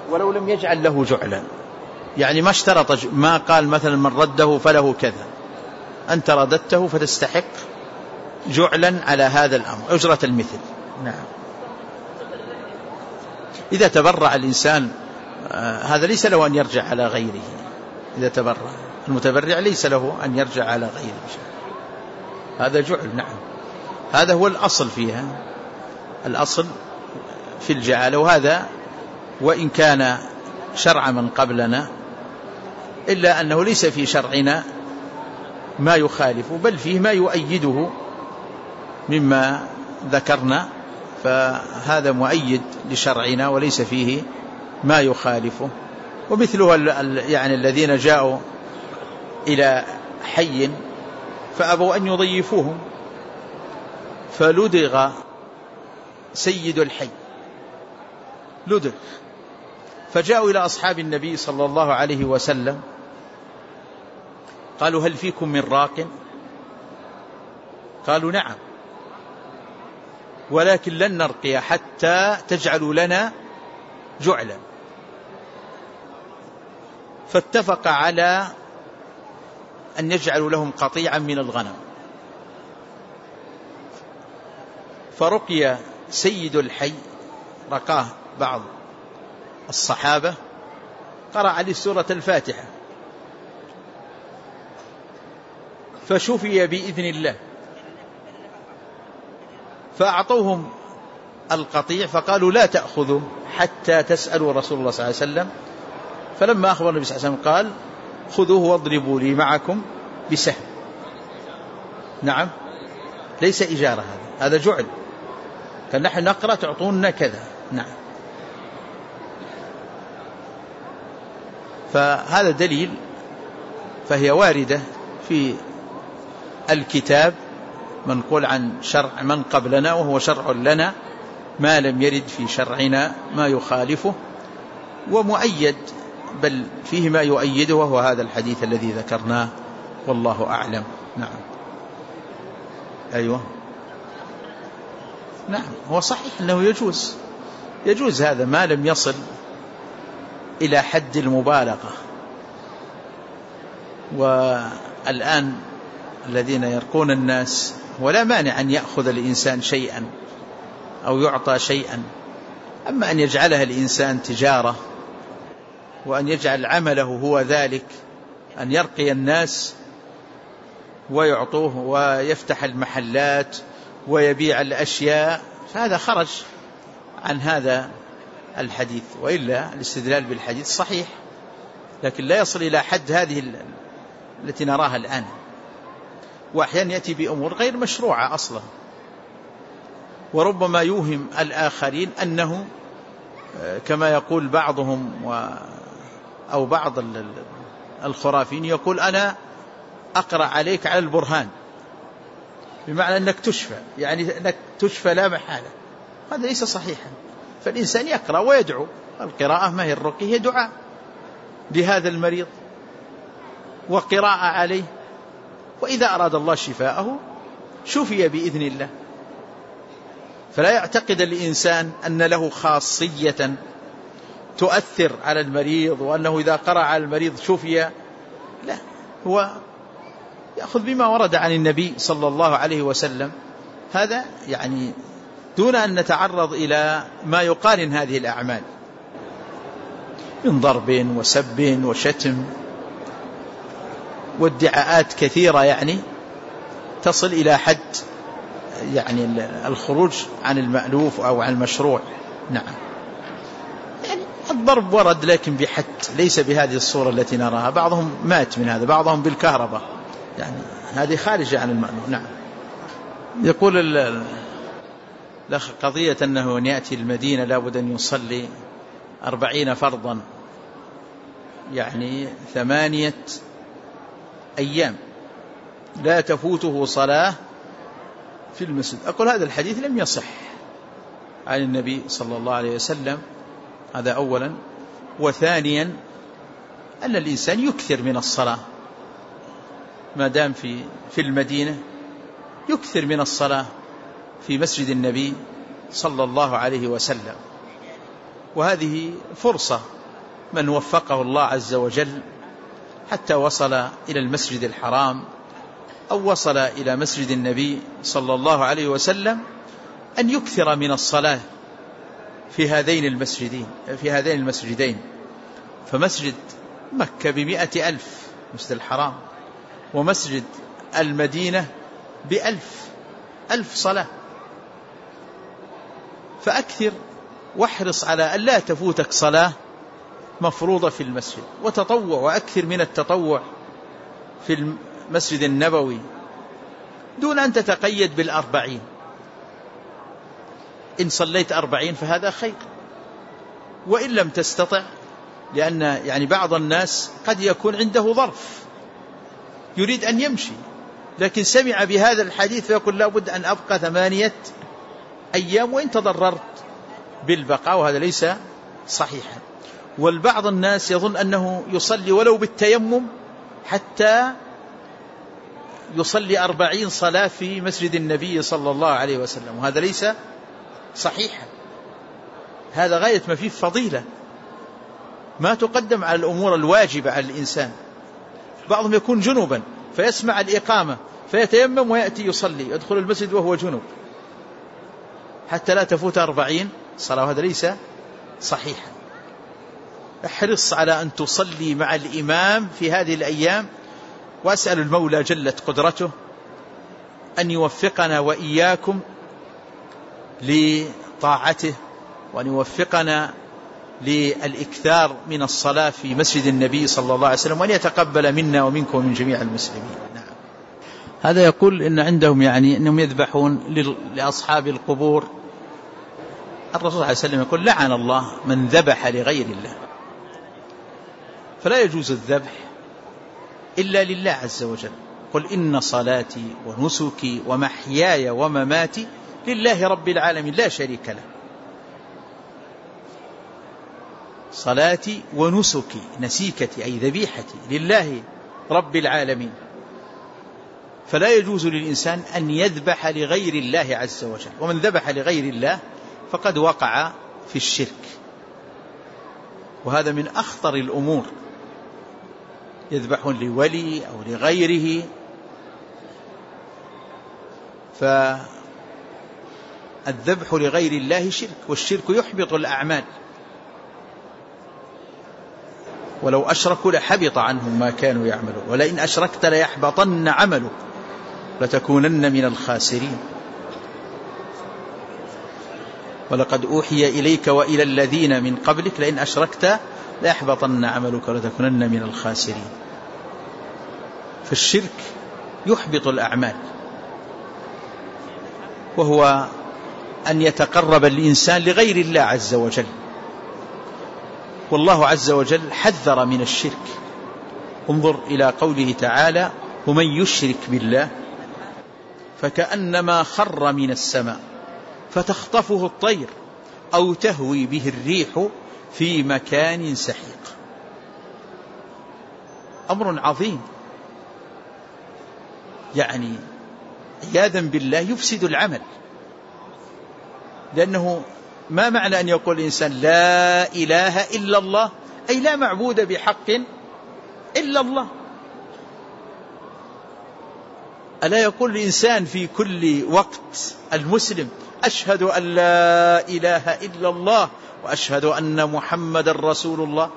ولو لم يجعل له جعلا، يعني ما اشترط، ما قال مثلا من رده فله كذا، أنت رددته فتستحق جعلا على هذا الأمر، أجرة المثل. نعم. إذا تبرع الإنسان هذا ليس له أن يرجع على غيره، إذا تبرع المتبرع ليس له أن يرجع على غيره، هذا جعل. نعم، هذا هو الأصل فيها، الأصل في الجعالة. وهذا وإن كان شرع من قبلنا إلا أنه ليس في شرعنا ما يخالف، بل فيه ما يؤيده مما ذكرنا، فهذا مؤيد لشرعنا وليس فيه ما يخالفه. ومثله يعني الذين جاءوا إلى حي فأبوا أن يضيفوهم، فلدغ سيد الحي، لدغ، فجاءوا إلى أصحاب النبي صلى الله عليه وسلم قالوا هل فيكم من راق؟ قالوا نعم، ولكن لن نرقي حتى تجعلوا لنا جعلا. فاتفق على أن يجعلوا لهم قطيعا من الغنم، فرقي سيد الحي، رقاه بعض الصحابة، قرأ عليه سورة الفاتحة، فشفي بإذن الله، فأعطوهم القطيع فقالوا لا تأخذوا حتى تسألوا رسول الله صلى الله عليه وسلم. فلما أخبر النبي صلى الله عليه وسلم قال خذوه واضربوا لي معكم بسهم. نعم، ليس إجارة، هذا جعل، كان نحن نقرأ تعطوننا كذا. نعم، فهذا دليل، فهي واردة في الكتاب منقول عن شرع من قبلنا، وهو شرع لنا ما لم يرد في شرعنا ما يخالفه، ومؤيد بل فيه ما يؤيده، وهو هذا الحديث الذي ذكرناه، والله أعلم. نعم. أيوة، نعم، هو صحيح أنه يجوز هذا ما لم يصل إلى حد المبالغة. والآن الذين يرقون الناس، ولا مانع أن يأخذ الإنسان شيئا أو يعطى شيئا، أما أن يجعلها الإنسان تجارة وأن يجعل عمله هو ذلك، أن يرقي الناس ويعطوه ويفتح المحلات ويبيع الأشياء، فهذا خرج عن هذا الحديث. وإلا الاستدلال بالحديث صحيح، لكن لا يصل إلى حد هذه التي نراها الآن، وأحيانا يأتي بأمور غير مشروعة أصلا، وربما يوهم الآخرين أنه كما يقول بعضهم أو بعض الخرافين يقول أنا أقرأ عليك على البرهان، بمعنى أنك تشفى، يعني أنك تشفى لا محالة. هذا ليس صحيحا، فالإنسان يقرأ ويدعو، القراءة ما هي الرقية، هي دعاء لهذا المريض وقراءة عليه، وإذا أراد الله شفاءه شفي بإذن الله. فلا يعتقد الإنسان أن له خاصية تؤثر على المريض، وأنه إذا قرأ على المريض شفي، لا، هو يأخذ بما ورد عن النبي صلى الله عليه وسلم، هذا يعني دون أن نتعرض إلى ما يقارن هذه الأعمال من ضرب وسب وشتم وادعاءات كثيرة، يعني تصل إلى حد يعني الخروج عن المألوف أو عن المشروع. نعم، يعني الضرب ورد لكن بحد، ليس بهذه الصورة التي نراها، بعضهم مات من هذا، بعضهم بالكهرباء، يعني هذه خارجة عن المألوف. نعم. يقول الأخ قضية أنه أن يأتي المدينة لابد أن يصلي 40 فرضا، يعني 8 أيام لا تفوته صلاة في المسجد. أقول هذا الحديث لم يصح عن النبي صلى الله عليه وسلم، هذا أولا. وثانيا أن الإنسان يكثر من الصلاة ما دام في المدينة، يكثر من الصلاة في مسجد النبي صلى الله عليه وسلم، وهذه فرصة من وفقه الله عز وجل حتى وصل إلى المسجد الحرام أو وصل إلى مسجد النبي صلى الله عليه وسلم أن يكثر من الصلاة في هذين المسجدين. فمسجد مكة ب100,000 مسجد الحرام، ومسجد المدينة ب1,000 صلاة. فأكثر واحرص على أن لا تفوتك صلاة مفروضة في المسجد، وتطوع، وأكثر من التطوع في المسجد النبوي دون أن تتقيد بال40. إن صليت 40 فهذا خير، وإن لم تستطع، لأن يعني بعض الناس قد يكون عنده ظرف يريد أن يمشي، لكن سمع بهذا الحديث فيقول لا بد أن أبقى 8 أيام وإن تضررت بالبقاء، وهذا ليس صحيحا. والبعض الناس يظن أنه يصلي ولو بالتيمم حتى يصلي 40 صلاة في مسجد النبي صلى الله عليه وسلم، وهذا ليس صحيحا. هذا غاية ما فيه فضيلة ما تقدم على الأمور الواجبة على الإنسان. بعضهم يكون جنوبا فيسمع الإقامة فيتيمم ويأتي يصلي، يدخل المسجد وهو جنوب حتى لا تفوت 40 صلاة، وهذا ليس صحيحا. احرص على أن تصلي مع الإمام في هذه الأيام، وأسأل المولى جلت قدرته أن يوفقنا وإياكم لطاعته، وأن يوفقنا للإكثار من الصلاة في مسجد النبي صلى الله عليه وسلم، وأن يتقبل منا ومنكم ومن جميع المسلمين. نعم. هذا يقول إن عندهم يعني أنهم يذبحون لأصحاب القبور. الرسول صلى الله عليه وسلم يقول لعن الله من ذبح لغير الله، فلا يجوز الذبح إلا لله عز وجل. قل إن صلاتي ونسكي ومحياي ومماتي لله رب العالمين لا شريك له. صلاتي ونسكي، نسيكتي أي ذبيحتي، لله رب العالمين، فلا يجوز للإنسان أن يذبح لغير الله عز وجل. ومن ذبح لغير الله فقد وقع في الشرك، وهذا من أخطر الأمور. يذبح لولي أو لغيره، فالذبح لغير الله شرك، والشرك يحبط الأعمال. ولو أشركوا لحبط عنهم ما كانوا يعملون، ولئن أشركت ليحبطن عملك لتكونن من الخاسرين. ولقد أوحي إليك وإلى الذين من قبلك لئن أشركت ليحبطن عملك ولتكونن من الخاسرين. فالشرك يحبط الأعمال، وهو أن يتقرب الإنسان لغير الله عز وجل. والله عز وجل حذر من الشرك. انظر إلى قوله تعالى ومن يشرك بالله فكأنما خر من السماء فتخطفه الطير أو تهوي به الريح في مكان سحيق. أمر عظيم، يعني عياذا بالله يفسد العمل. لأنه ما معنى أن يقول الإنسان لا إله إلا الله، أي لا معبود بحق إلا الله. ألا يقول الإنسان في كل وقت المسلم أشهد أن لا إله إلا الله وأشهد أن محمد رسول الله؟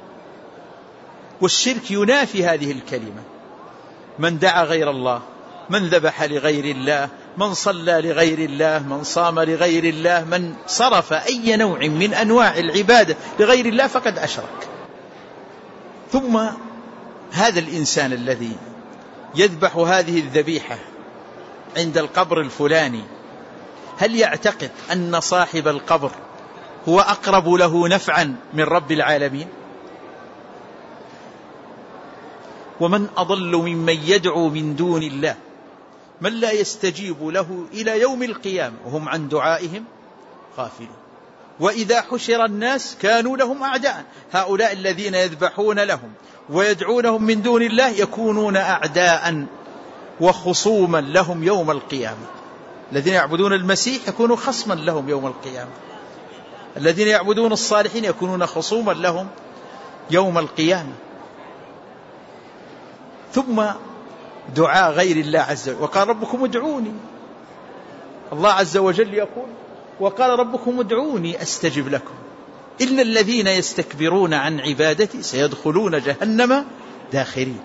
والشرك ينافي هذه الكلمة. من دعا غير الله، من ذبح لغير الله، من صلى لغير الله، من صام لغير الله، من صرف أي نوع من أنواع العبادة لغير الله فقد أشرك. ثم هذا الإنسان الذي يذبح هذه الذبيحة عند القبر الفلاني، هل يعتقد أن صاحب القبر هو أقرب له نفعا من رب العالمين؟ ومن أضل ممن يدعو من دون الله من لا يستجيب له إلى يوم القيامة وهم عن دعائهم غافلون. وإذا حشر الناس كانوا لهم أعداء. هؤلاء الذين يذبحون لهم ويدعونهم من دون الله يكونون أعداء وخصوما لهم يوم القيامة. الذين يعبدون المسيح يكونوا خصما لهم يوم القيامة. الذين يعبدون الصالحين يكونون خصوما لهم يوم القيامة. ثم دعاء غير الله عز وجل، وقال ربكم ادعوني، الله عز وجل يقول وقال ربكم ادعوني أستجب لكم إن الذين يستكبرون عن عبادتي سيدخلون جهنم داخرين.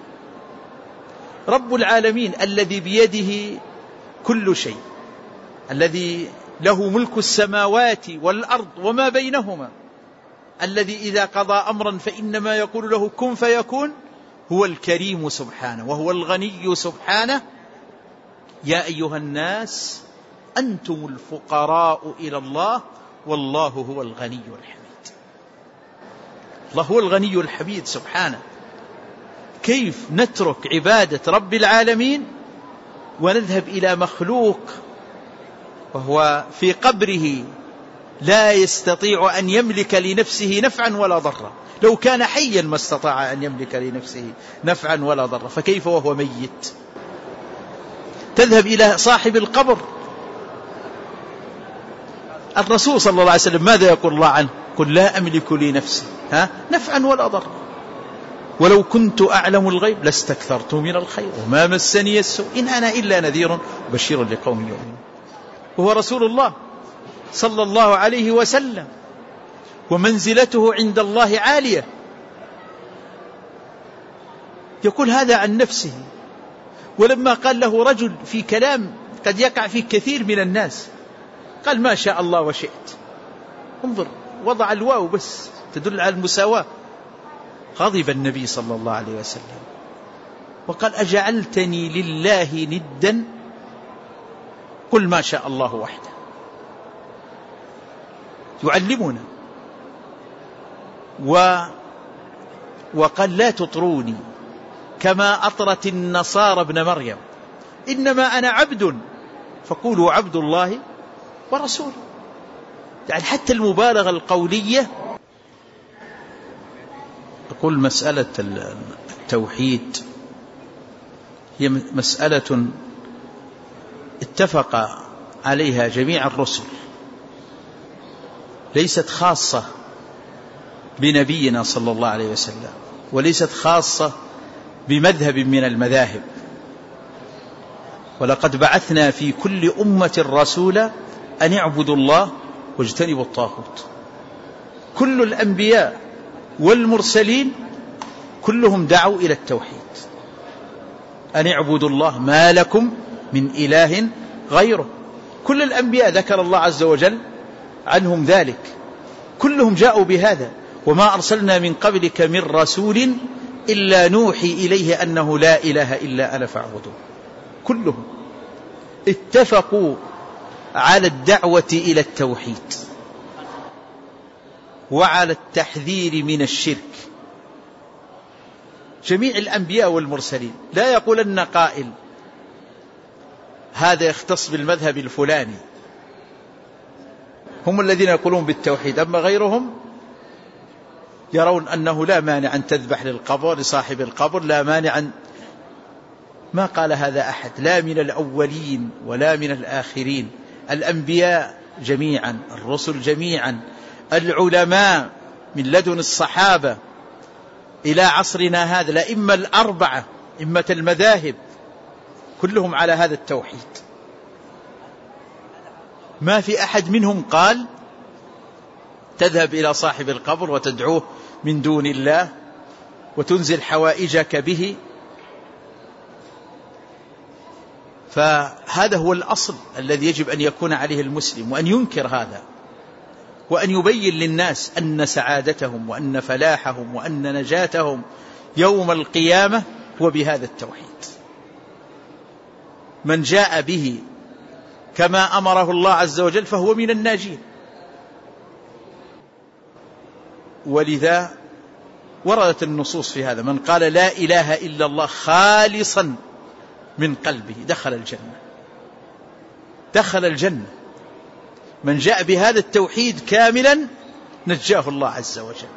رب العالمين الذي بيده كل شيء، الذي له ملك السماوات والأرض وما بينهما، الذي إذا قضى أمرا فإنما يقول له كن فيكون، هو الكريم سبحانه وهو الغني سبحانه. يا أيها الناس أنتم الفقراء إلى الله والله هو الغني الحميد. الله هو الغني الحميد سبحانه. كيف نترك عبادة رب العالمين ونذهب إلى مخلوق وهو في قبره لا يستطيع أن يملك لنفسه نفعا ولا ضرا؟ لو كان حيا ما استطاع أن يملك لنفسه نفعا ولا ضرا، فكيف وهو ميت؟ تذهب إلى صاحب القبر. الرسول صلى الله عليه وسلم ماذا يقول الله عنه؟ قل لا أملك لنفسي نفعا ولا ضرا ولو كنت أعلم الغيب لاستكثرت من الخير وما مسني السوء إن أنا إلا نذير بشير لقوم يؤمنون. وهو رسول الله صلى الله عليه وسلم، ومنزلته عند الله عالية. يقول هذا عن نفسه. ولما قال له رجل في كلام قد يقع فيه كثير من الناس، قال ما شاء الله وشئت. انظر، وضع الواو بس تدل على المساواة. غضب النبي صلى الله عليه وسلم وقال أجعلتني لله ندا؟ قل ما شاء الله وحده. يعلمنا. وقال لا تطروني كما أطرت النصارى ابن مريم إنما أنا عبد فقولوا عبد الله ورسوله. يعني حتى المبالغة القولية. أقول مسألة التوحيد هي مسألة اتفق عليها جميع الرسل، ليست خاصة بنبينا صلى الله عليه وسلم، وليست خاصة بمذهب من المذاهب. ولقد بعثنا في كل أمة رسولا أن اعبدوا الله واجتنبوا الطاغوت. كل الأنبياء والمرسلين كلهم دعوا إلى التوحيد، أن اعبدوا الله ما لكم من إله غيره. كل الأنبياء ذكر الله عز وجل عنهم ذلك، كلهم جاءوا بهذا. وما أرسلنا من قبلك من رسول إلا نوحي إليه أنه لا إله إلا أنا فاعبدون. كلهم اتفقوا على الدعوة إلى التوحيد وعلى التحذير من الشرك. جميع الأنبياء والمرسلين. لا يقولن قائل هذا يختص بالمذهب الفلاني، هم الذين يقولون بالتوحيد، أما غيرهم يرون أنه لا مانع أن تذبح للقبر لصاحب القبر، لا مانع أن. ما قال هذا أحد، لا من الأولين ولا من الآخرين. الأنبياء جميعا، الرسل جميعا، العلماء من لدن الصحابة إلى عصرنا هذا، الأئمة الأربعة إمة المذاهب كلهم على هذا التوحيد. ما في أحد منهم قال تذهب إلى صاحب القبر وتدعوه من دون الله وتنزل حوائجك به. فهذا هو الأصل الذي يجب أن يكون عليه المسلم، وأن ينكر هذا، وأن يبين للناس أن سعادتهم وأن فلاحهم وأن نجاتهم يوم القيامة هو بهذا التوحيد. من جاء به كما أمره الله عز وجل فهو من الناجين. ولذا وردت النصوص في هذا، من قال لا إله إلا الله خالصا من قلبه دخل الجنة. دخل الجنة. من جاء بهذا التوحيد كاملا نجاه الله عز وجل.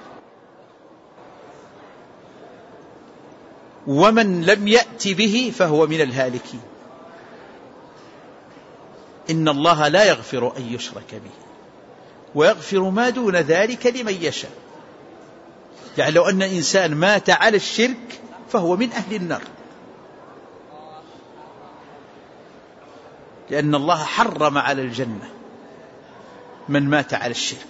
ومن لم يأت به فهو من الهالكين. إن الله لا يغفر أن يشرك به ويغفر ما دون ذلك لمن يشاء. يعني لو أن إنسان مات على الشرك فهو من أهل النار، لأن الله حرم على الجنة من مات على الشرك.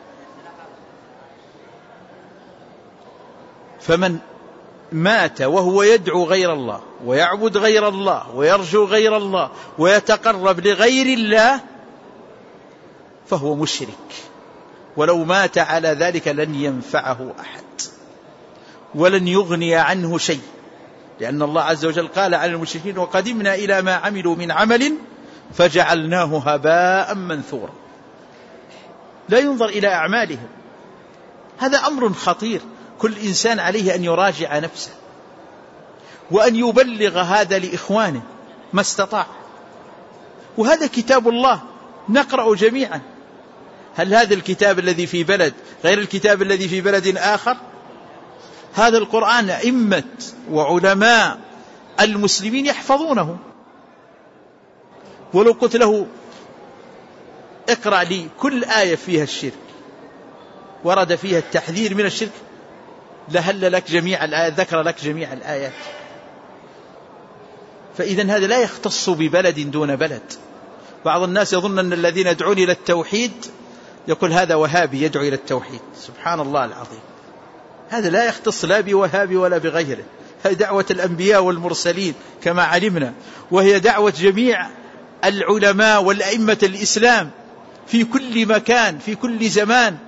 فمن مات وهو يدعو غير الله ويعبد غير الله ويرجو غير الله ويتقرب لغير الله فهو مشرك، ولو مات على ذلك لن ينفعه أحد ولن يغني عنه شيء، لأن الله عز وجل قال عن المشركين: وقدمنا إلى ما عملوا من عمل فجعلناه هباء منثورا. لا ينظر إلى أعمالهم. هذا أمر خطير، كل إنسان عليه أن يراجع نفسه وأن يبلغ هذا لإخوانه ما استطاع. وهذا كتاب الله نقرأ جميعا. هل هذا الكتاب الذي في بلد غير الكتاب الذي في بلد آخر؟ هذا القرآن أئمة وعلماء المسلمين يحفظونه، ولو قلت له اقرأ لي كل آية فيها الشرك ورد فيها التحذير من الشرك لهل لك جميع الآيات، ذكر لك جميع الآيات. فإذا هذا لا يختص ببلد دون بلد. بعض الناس يظن أن الذين يدعون إلى التوحيد يقول هذا وهابي يدعو إلى التوحيد. سبحان الله العظيم، هذا لا يختص لا بوهابي ولا بغيره. هذه دعوة الأنبياء والمرسلين كما علمنا، وهي دعوة جميع العلماء والأئمة الإسلام في كل مكان في كل زمان.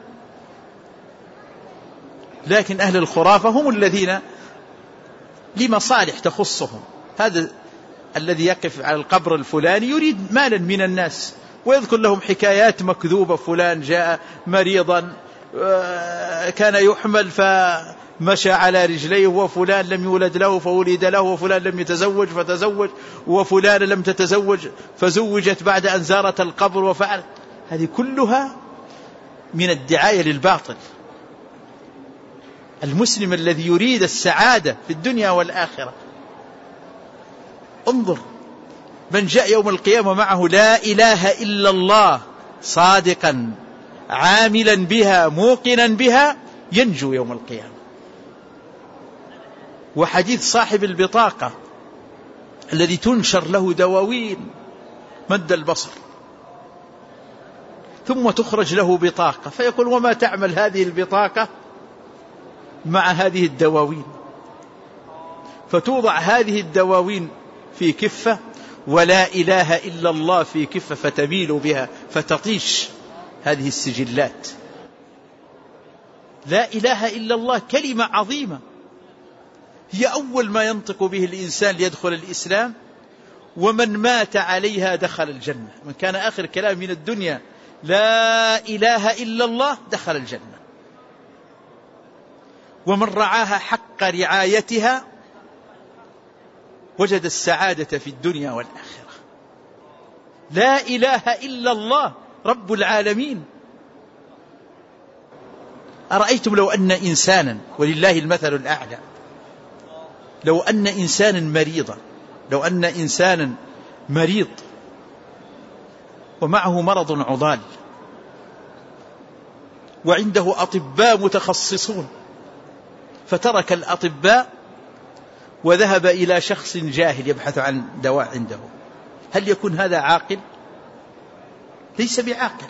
لكن أهل الخرافة هم الذين لمصالح تخصهم. هذا الذي يقف على القبر الفلاني يريد مالا من الناس ويذكر لهم حكايات مكذوبة: فلان جاء مريضا كان يحمل فمشى على رجليه، وفلان لم يولد له فولد له، وفلان لم يتزوج فتزوج، وفلان لم تتزوج فزوجت بعد أن زارت القبر وفعل. هذه كلها من الدعاية للباطل. المسلم الذي يريد السعادة في الدنيا والآخرة، انظر من جاء يوم القيامة معه لا إله إلا الله صادقا عاملا بها موقنا بها ينجو يوم القيامة. وحديث صاحب البطاقة الذي تنشر له دواوين مد البصر ثم تخرج له بطاقة فيقول: وما تعمل هذه البطاقة مع هذه الدواوين؟ فتوضع هذه الدواوين في كفة ولا إله إلا الله في كفة فتميل بها فتطيش هذه السجلات. لا إله إلا الله كلمة عظيمة، هي أول ما ينطق به الإنسان ليدخل الإسلام، ومن مات عليها دخل الجنة. من كان آخر كلام من الدنيا لا إله إلا الله دخل الجنة، ومن رعاها حق رعايتها وجد السعادة في الدنيا والآخرة. لا إله إلا الله رب العالمين. أرأيتم لو أن إنسانا، ولله المثل الأعلى، لو أن إنسانا مريضا، لو أن إنسانا مريض ومعه مرض عضال وعنده أطباء متخصصون، فترك الأطباء وذهب إلى شخص جاهل يبحث عن دواء عنده، هل يكون هذا عاقل؟ ليس بعاقل.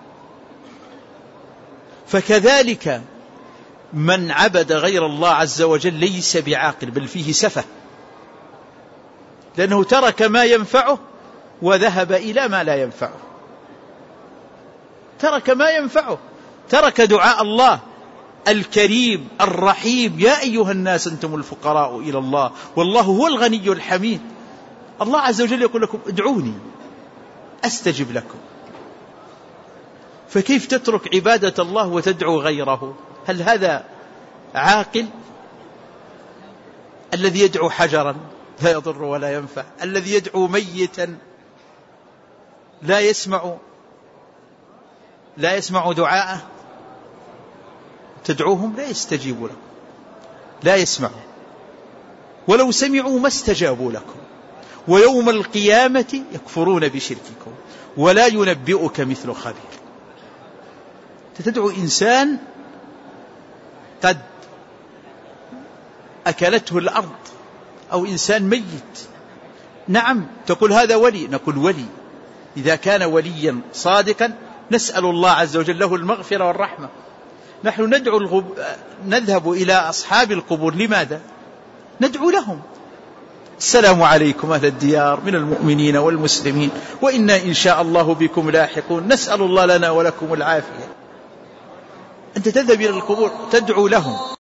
فكذلك من عبد غير الله عز وجل ليس بعاقل، بل فيه سفه، لأنه ترك ما ينفعه وذهب إلى ما لا ينفعه. ترك ما ينفعه، ترك دعاء الله الكريم الرحيم: يا أيها الناس أنتم الفقراء إلى الله والله هو الغني الحميد. الله عز وجل يقول لكم: ادعوني أستجب لكم. فكيف تترك عبادة الله وتدعو غيره؟ هل هذا عاقل؟ الذي يدعو حجرا لا يضر ولا ينفع، الذي يدعو ميتا لا يسمع دعاءه، تدعوهم لا يستجيبوا لكم، لا يسمعوا، ولو سمعوا ما استجابوا لكم، ويوم القيامة يكفرون بشرككم ولا ينبئك مثل خبير. تدعو إنسان قد أكلته الأرض أو إنسان ميت، نعم تقول هذا ولي، نقول ولي إذا كان وليا صادقا نسأل الله عز وجل له المغفرة والرحمة. نحن نذهب إلى أصحاب القبور، لماذا؟ ندعو لهم، السلام عليكم أهل الديار من المؤمنين والمسلمين وإنا إن شاء الله بكم لاحقون، نسأل الله لنا ولكم العافية. أنت تذهب إلى القبور تدعو لهم.